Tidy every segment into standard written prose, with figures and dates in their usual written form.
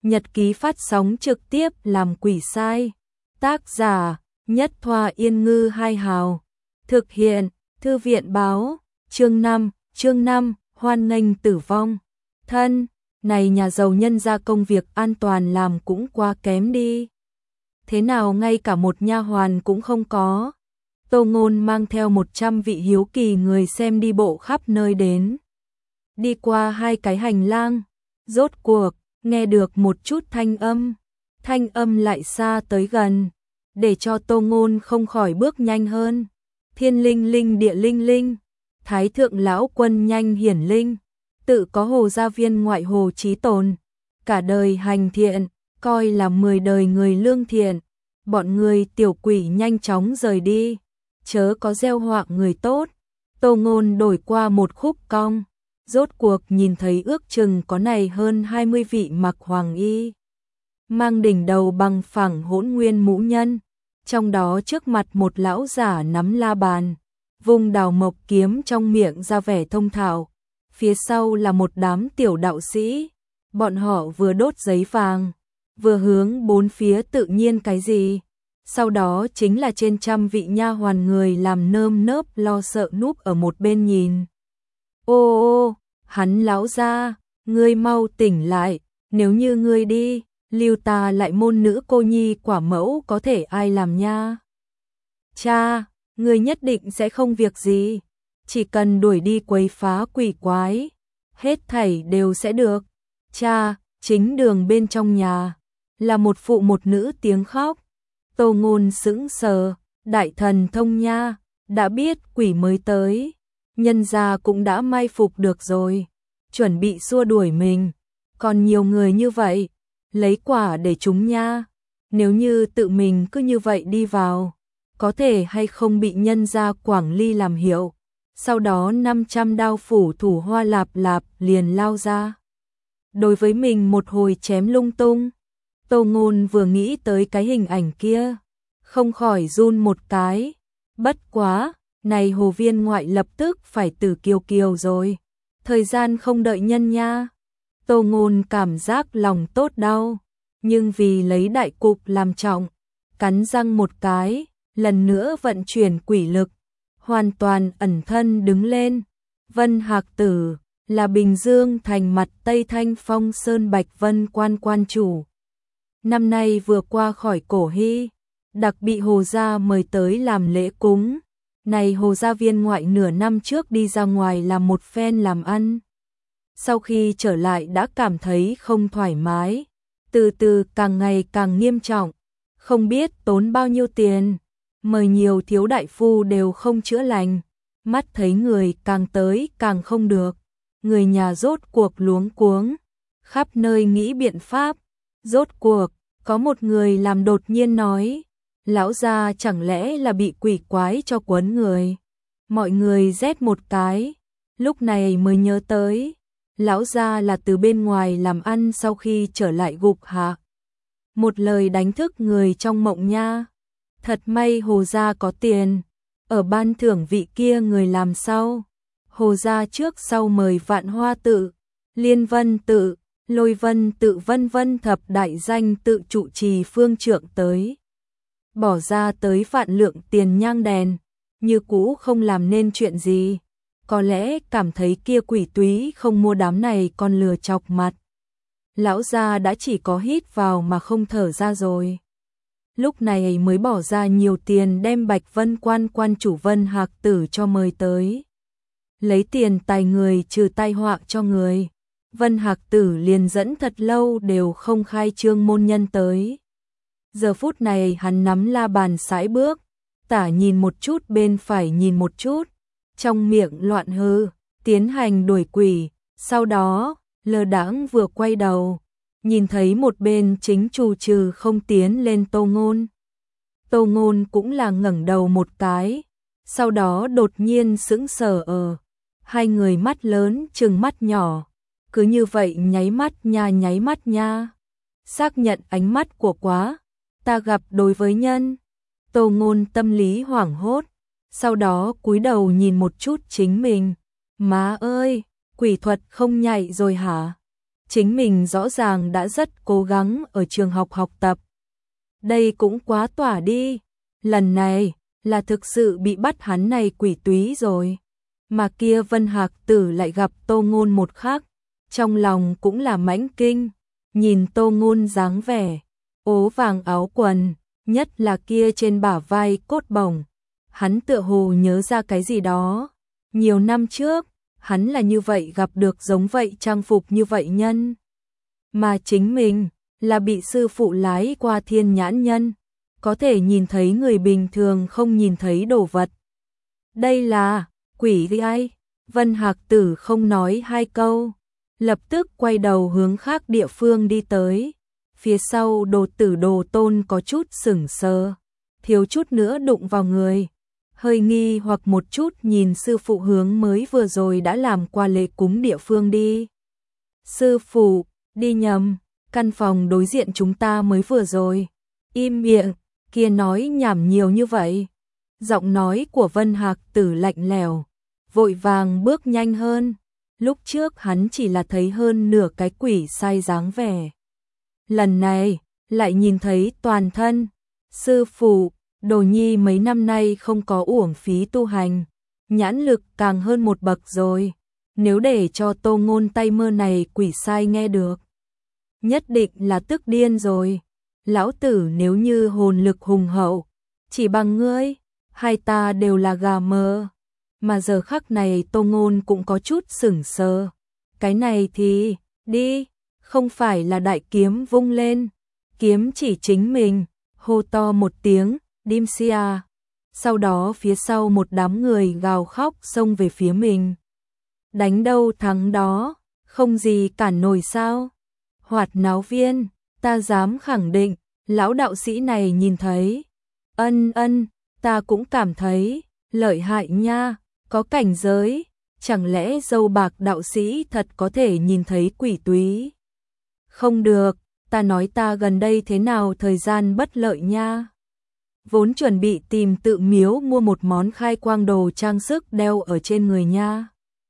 nhật ký phát sóng trực tiếp làm quỷ sai. Tác giả Nhất Thoa Yên Ngư Hai Hào. Thực hiện Thư viện Báo. Chương 5, hoan nghênh tử vong. Thân, này nhà giàu nhân gia công việc an toàn làm cũng quá kém đi. Thế nào ngay cả một nha hoàn cũng không có. Tô Ngôn mang theo 100 vị hiếu kỳ người xem đi bộ khắp nơi đến. Đi qua 2 cái hành lang, rốt cuộc nghe được một chút thanh âm lại xa tới gần, để cho Tô Ngôn không khỏi bước nhanh hơn. Thiên linh linh địa linh linh, thái thượng lão quân nhanh hiển linh, tự có Hồ gia viên ngoại Hồ Chí Tồn, cả đời hành thiện, coi là 10 đời người lương thiện. Bọn người tiểu quỷ nhanh chóng rời đi, chớ có gieo họa người tốt. Tô Ngôn đổi qua một khúc cong, rốt cuộc nhìn thấy ước chừng có này hơn 20 vị mặc hoàng y, mang đỉnh đầu bằng phẳng hỗn nguyên mũ nhân, trong đó trước mặt một lão giả nắm la bàn, vùng đào mộc kiếm trong miệng ra vẻ thông thạo, phía sau là một đám tiểu đạo sĩ, bọn họ vừa đốt giấy vàng, vừa hướng bốn phía tự nhiên cái gì. Sau đó chính là trên trăm vị nha hoàn người làm nơm nớp lo sợ núp ở một bên nhìn. Ô, hắn lão gia, ngươi mau tỉnh lại, nếu như ngươi đi, lưu ta lại môn nữ cô nhi quả mẫu có thể ai làm nha. Cha, ngươi nhất định sẽ không việc gì, chỉ cần đuổi đi quấy phá quỷ quái, hết thảy đều sẽ được. Cha, chính đường bên trong nhà, là một phụ một nữ tiếng khóc. Tô Ngôn sững sờ, đại thần thông nha, đã biết quỷ mới tới, nhân gia cũng đã mai phục được rồi, chuẩn bị xua đuổi mình, còn nhiều người như vậy, lấy quả để chúng nha, nếu như tự mình cứ như vậy đi vào, có thể hay không bị nhân gia Quảng Ly làm hiệu, sau đó 500 đao phủ thủ hoa lạp lạp liền lao ra. Đối với mình một hồi chém lung tung. Tô Ngôn vừa nghĩ tới cái hình ảnh kia, không khỏi run một cái. Bất quá, này Hồ viên ngoại lập tức phải tử kiều kiều rồi. Thời gian không đợi nhân nha. Tô Ngôn cảm giác lòng tốt đau, nhưng vì lấy đại cục làm trọng, cắn răng một cái, lần nữa vận chuyển quỷ lực, hoàn toàn ẩn thân đứng lên. Vân Hạc Tử là Bình Dương thành mặt Tây Thanh Phong Sơn Bạch Vân quan chủ. Năm nay vừa qua khỏi cổ hy, đặc bị Hồ gia mời tới làm lễ cúng. Này Hồ gia viên ngoại nửa năm trước đi ra ngoài làm một phen làm ăn. Sau khi trở lại đã cảm thấy không thoải mái, từ từ càng ngày càng nghiêm trọng, không biết tốn bao nhiêu tiền, mời nhiều thiếu đại phu đều không chữa lành, mắt thấy người càng tới càng không được, người nhà rốt cuộc luống cuống, khắp nơi nghĩ biện pháp. Rốt cuộc, có một người làm đột nhiên nói, lão gia chẳng lẽ là bị quỷ quái cho quấn người. Mọi người rét một cái, lúc này mới nhớ tới, lão gia là từ bên ngoài làm ăn sau khi trở lại gục hạ. Một lời đánh thức người trong mộng nha. Thật may Hồ gia có tiền, ở ban thưởng vị kia người làm sau. Hồ gia trước sau mời Vạn Hoa tự, Liên Vân tự, Lôi Vân tự vân vân thập đại danh tự trụ trì phương trượng tới. Bỏ ra tới vạn lượng tiền nhang đèn, như cũ không làm nên chuyện gì. Có lẽ cảm thấy kia quỷ túy không mua đám này còn lừa chọc mặt. Lão gia đã chỉ có hít vào mà không thở ra rồi. Lúc này mới bỏ ra nhiều tiền đem Bạch Vân quan chủ Vân Hạc Tử cho mời tới. Lấy tiền tài người trừ tai họa cho người. Vân Hạc Tử liền dẫn thật lâu đều không khai trương môn nhân tới. Giờ phút này hắn nắm la bàn sải bước, tả nhìn một chút bên phải nhìn một chút, trong miệng loạn hư, tiến hành đuổi quỷ, sau đó, lơ đãng vừa quay đầu, nhìn thấy một bên chính chủ trừ không tiến lên Tô Ngôn. Tô Ngôn cũng là ngẩng đầu một cái, sau đó đột nhiên sững sờ hai người mắt lớn trừng mắt nhỏ. Cứ như vậy nháy mắt nha. Xác nhận ánh mắt của quá, ta gặp đối với nhân. Tô Ngôn tâm lý hoảng hốt, sau đó cúi đầu nhìn một chút chính mình. Má ơi, quỷ thuật không nhạy rồi hả? chính mình rõ ràng đã rất cố gắng ở trường học học tập. Đây cũng quá tỏa đi, lần này là thực sự bị bắt hắn này quỷ túy rồi. Mà kia Vân Hạc Tử lại gặp Tô Ngôn một khắc, trong lòng cũng là mãnh kinh, nhìn Tô Ngôn dáng vẻ, ố vàng áo quần, nhất là kia trên bả vai cốt bổng. Hắn tựa hồ nhớ ra cái gì đó, nhiều năm trước, hắn là như vậy gặp được giống vậy trang phục như vậy nhân. Mà chính mình, là bị sư phụ lái qua thiên nhãn nhân, có thể nhìn thấy người bình thường không nhìn thấy đồ vật. Đây là quỷ ai? Vân Hạc Tử không nói hai câu, lập tức quay đầu hướng khác địa phương đi tới. Phía sau Đồ Tử Đồ Tôn có chút sững sờ, thiếu chút nữa đụng vào người, hơi nghi hoặc một chút nhìn sư phụ hướng mới vừa rồi đã làm qua lễ cúng địa phương đi. Sư phụ, đi nhầm, căn phòng đối diện chúng ta mới vừa rồi. Im miệng, kia nói nhảm nhiều như vậy. Giọng nói của Vân Hạc Tử lạnh lẽo, vội vàng bước nhanh hơn. Lúc trước hắn chỉ là thấy hơn nửa cái quỷ sai dáng vẻ. Lần này, lại nhìn thấy toàn thân. Sư phụ, Đồ Nhi mấy năm nay không có uổng phí tu hành, nhãn lực càng hơn một bậc rồi. Nếu để cho Tô Ngôn tay mơ này quỷ sai nghe được, nhất định là tức điên rồi. Lão tử nếu như hồn lực hùng hậu, chỉ bằng ngươi, hai ta đều là gà mờ. Mà giờ khắc này Tô Ngôn cũng có chút sững sờ. Cái này thì, đi, không phải là đại kiếm vung lên, kiếm chỉ chính mình, hô to một tiếng, Dimsia. Sau đó phía sau một đám người gào khóc xông về phía mình. Đánh đâu thắng đó, không gì cản nổi sao? Hoạt náo viên, ta dám khẳng định, lão đạo sĩ này nhìn thấy. Ân, ta cũng cảm thấy, lợi hại nha, có cảnh giới, chẳng lẽ dâu bạc đạo sĩ thật có thể nhìn thấy quỷ túy? Không được, ta nói ta gần đây thế nào thời gian bất lợi nha. Vốn chuẩn bị tìm tự miếu mua một món khai quang đồ trang sức đeo ở trên người nha.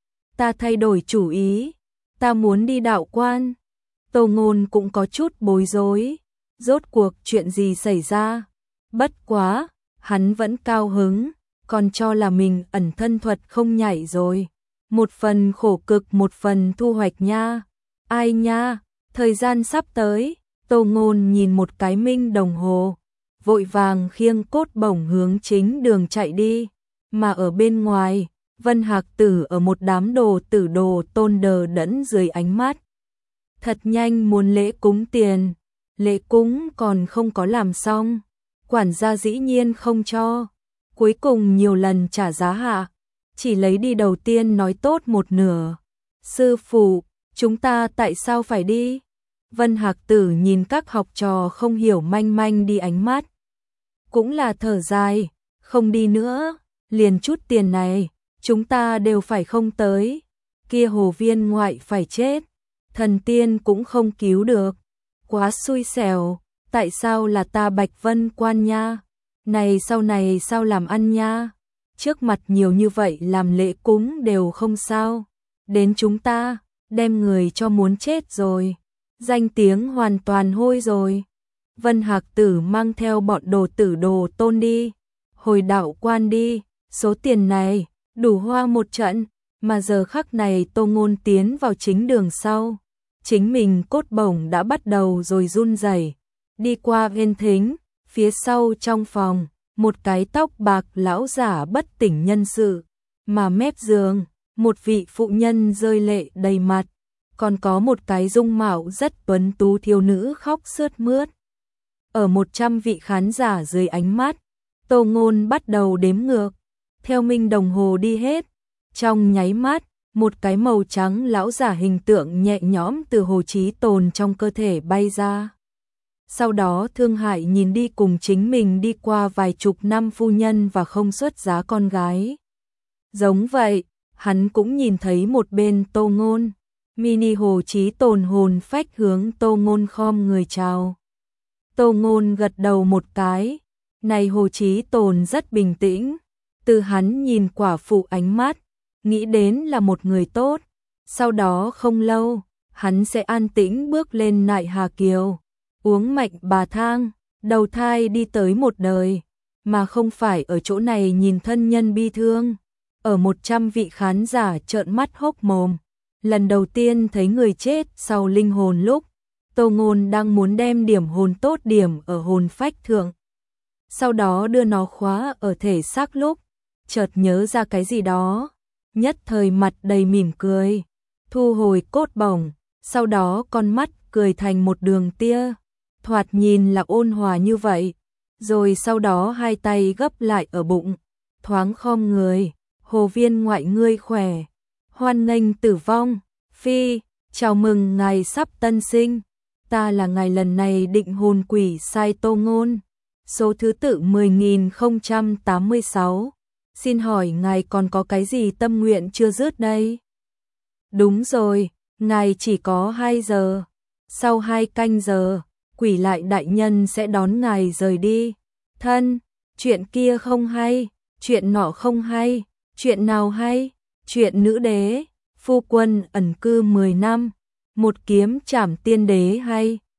Ta thay đổi chủ ý, ta muốn đi đạo quan. Tô Ngôn cũng có chút bối rối, rốt cuộc chuyện gì xảy ra? Bất quá, hắn vẫn cao hứng, còn cho là mình ẩn thân thuật không nhảy rồi. Một phần khổ cực một phần thu hoạch nha. Ai nha, thời gian sắp tới. Tô Ngôn nhìn một cái minh đồng hồ, vội vàng khiêng cốt bổng hướng chính đường chạy đi. Mà ở bên ngoài, Vân Hạc Tử ở một đám Đồ Tử Đồ Tôn đờ đẫn dưới ánh mắt. Thật nhanh muốn lễ cúng tiền, lễ cúng còn không có làm xong, quản gia dĩ nhiên không cho. Cuối cùng nhiều lần trả giá hạ, chỉ lấy đi đầu tiên nói tốt một nửa. Sư phụ, chúng ta tại sao phải đi? Vân Hạc Tử nhìn các học trò không hiểu manh manh đi ánh mắt. Cũng là thở dài, không đi nữa, liền chút tiền này, chúng ta đều phải không tới. Kia hồ viên ngoại phải chết, thần tiên cũng không cứu được. Quá xui xẻo, tại sao là ta Bạch Vân Quan nha? Này sao làm ăn nha? Trước mặt nhiều như vậy làm lễ cúng đều không sao. Đến chúng ta, đem người cho muốn chết rồi. Danh tiếng hoàn toàn hôi rồi. Vân Hạc Tử mang theo bọn Đồ Tử Đồ Tôn đi. Hồi đạo quan đi, số tiền này, đủ hoa một trận. Mà giờ khắc này Tô Ngôn tiến vào chính đường sau. Chính mình cốt bổng đã bắt đầu rồi run rẩy. Đi qua bên thính, phía sau trong phòng, một cái tóc bạc lão giả bất tỉnh nhân sự. Mà mép giường, một vị phụ nhân rơi lệ đầy mặt. Còn có một cái dung mạo rất tuấn tú thiếu nữ khóc sướt mướt. Ở 100 vị khán giả dưới ánh mắt, Tô Ngôn bắt đầu đếm ngược. Theo minh đồng hồ đi hết. Trong nháy mắt, một cái màu trắng lão giả hình tượng nhẹ nhõm từ Hồ Chí Tồn trong cơ thể bay ra. Sau đó Thương Hải nhìn đi cùng chính mình đi qua vài chục năm phu nhân và không xuất giá con gái. Giống vậy, hắn cũng nhìn thấy một bên Tô Ngôn. Mini Hồ Chí Tồn hồn phách hướng Tô Ngôn khom người chào. Tô Ngôn gật đầu một cái. Này Hồ Chí Tồn rất bình tĩnh. Từ hắn nhìn quả phụ ánh mắt, nghĩ đến là một người tốt. Sau đó không lâu, hắn sẽ an tĩnh bước lên Nại Hà Kiều, uống mạnh bà thang, đầu thai đi tới một đời, mà không phải ở chỗ này nhìn thân nhân bi thương. Ở 100 vị khán giả trợn mắt hốc mồm, lần đầu tiên thấy người chết sau linh hồn lúc Tô Ngôn đang muốn đem điểm hồn tốt điểm ở hồn phách thượng, sau đó đưa nó khóa ở thể xác lúc chợt nhớ ra cái gì đó, nhất thời mặt đầy mỉm cười, thu hồi cốt bổng, sau đó con mắt cười thành một đường tia, thoạt nhìn là ôn hòa như vậy, rồi sau đó hai tay gấp lại ở bụng, thoáng khom người, Hồ viên ngoại ngươi khỏe, hoan nghênh tử vong, phi, chào mừng ngài sắp tân sinh, ta là ngài lần này định hồn quỷ sai Tô Ngôn, số thứ tự 10.086, xin hỏi ngài còn có cái gì tâm nguyện chưa dứt đây? Đúng rồi, ngài chỉ có 2 giờ, sau 2 canh giờ, quỷ lại đại nhân sẽ đón ngài rời đi. Thân, chuyện kia không hay, chuyện nọ không hay, chuyện nào hay? Chuyện nữ đế, phu quân ẩn cư 10 năm, một kiếm trảm tiên đế hay?